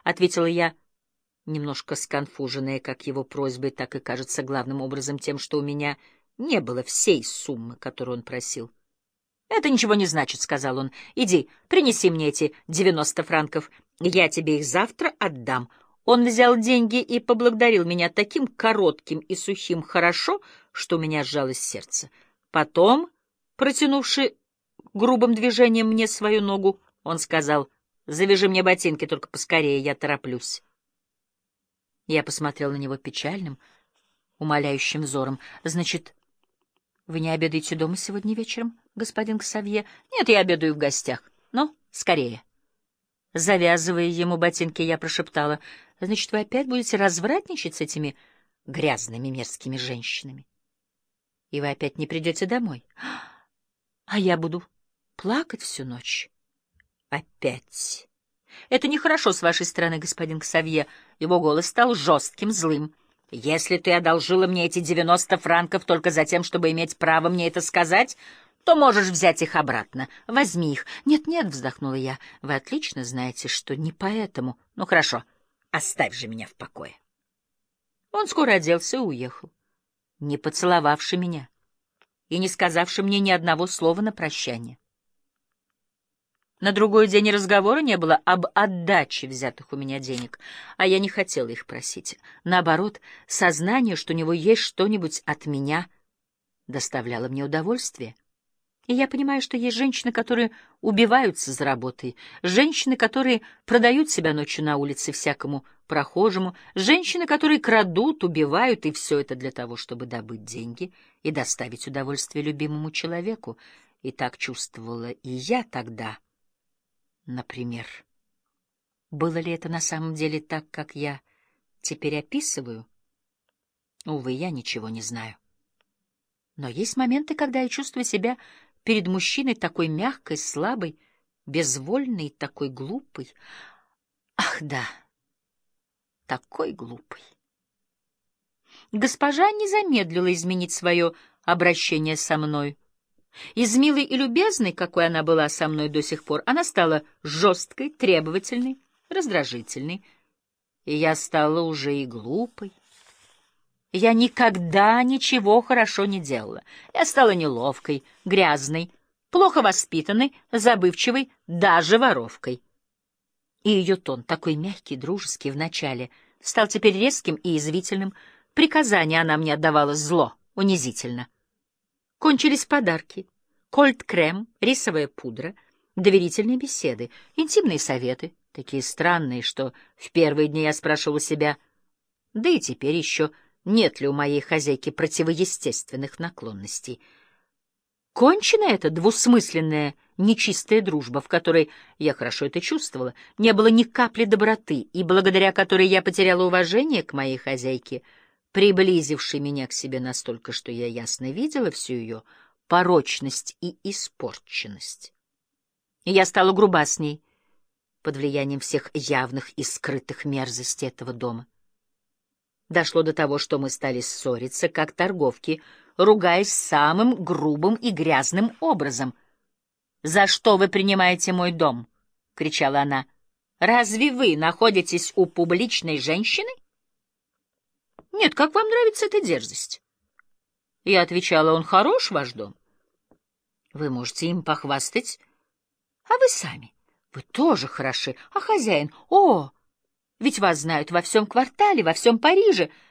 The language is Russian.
ответила я, немножко сконфуженная как его просьбой, так и, кажется, главным образом тем, что у меня не было всей суммы, которую он просил. «Это ничего не значит», — сказал он. «Иди, принеси мне эти 90 франков. Я тебе их завтра отдам». Он взял деньги и поблагодарил меня таким коротким и сухим «хорошо», что у меня сжалось сердце. Потом, протянувши грубым движением мне свою ногу, он сказал: «Завяжи мне ботинки, только поскорее, я тороплюсь». Я посмотрел на него печальным, умоляющим взором. «Значит, вы не обедаете дома сегодня вечером, господин Ксавье?» «Нет, я обедаю в гостях. Ну, скорее». Завязывая ему ботинки, я прошептала: «Значит, вы опять будете развратничать с этими грязными мерзкими женщинами? И вы опять не придете домой? А я буду плакать всю ночь. Опять. Это нехорошо с вашей стороны, господин Ксавье». Его голос стал жестким, злым. «Если ты одолжила мне эти 90 франков только за тем, чтобы иметь право мне это сказать, то можешь взять их обратно. Возьми их». «Нет-нет», — вздохнула я, — «вы отлично знаете, что не поэтому». «Ну, хорошо, оставь же меня в покое». Он скоро оделся и уехал, не поцеловавши меня и не сказавши мне ни одного слова на прощание. На другой день разговора не было об отдаче взятых у меня денег, а я не хотела их просить. Наоборот, сознание, что у него есть что-нибудь от меня, доставляло мне удовольствие. И я понимаю, что есть женщины, которые убиваются за работой, женщины, которые продают себя ночью на улице всякому прохожему, женщины, которые крадут, убивают, и все это для того, чтобы добыть деньги и доставить удовольствие любимому человеку. И так чувствовала и я тогда, например. Было ли это на самом деле так, как я теперь описываю? Увы, я ничего не знаю. Но есть моменты, когда я чувствую себя перед мужчиной такой мягкой, слабой, безвольной и такой глупой. Ах, да, такой глупой. Госпожа не замедлила изменить свое обращение со мной. Из милой и любезной, какой она была со мной до сих пор, она стала жесткой, требовательной, раздражительной. И я стала уже и глупой. Я никогда ничего хорошо не делала. Я стала неловкой, грязной, плохо воспитанной, забывчивой, даже воровкой. И ее тон, такой мягкий, дружеский вначале, стал теперь резким и язвительным. Приказания она мне отдавала зло, унизительно. Кончились подарки, кольт-крем, рисовая пудра, доверительные беседы, интимные советы, такие странные, что в первые дни я спрашивала себя, да и теперь еще, нет ли у моей хозяйки противоестественных наклонностей. Кончена эта двусмысленная, нечистая дружба, в которой, я хорошо это чувствовала, не было ни капли доброты, и благодаря которой я потеряла уважение к моей хозяйке, приблизившей меня к себе настолько, что я ясно видела всю ее порочность и испорченность. И я стала груба с ней, под влиянием всех явных и скрытых мерзостей этого дома. Дошло до того, что мы стали ссориться, как торговки, ругаясь самым грубым и грязным образом. «За что вы принимаете мой дом?» — кричала она. «Разве вы находитесь у публичной женщины?» «Нет, как вам нравится эта дерзость?» Я отвечала: «Он хорош, ваш дом. Вы можете им похвастать. А вы сами? Вы тоже хороши. А хозяин? О! Ведь вас знают во всем квартале, во всем Париже.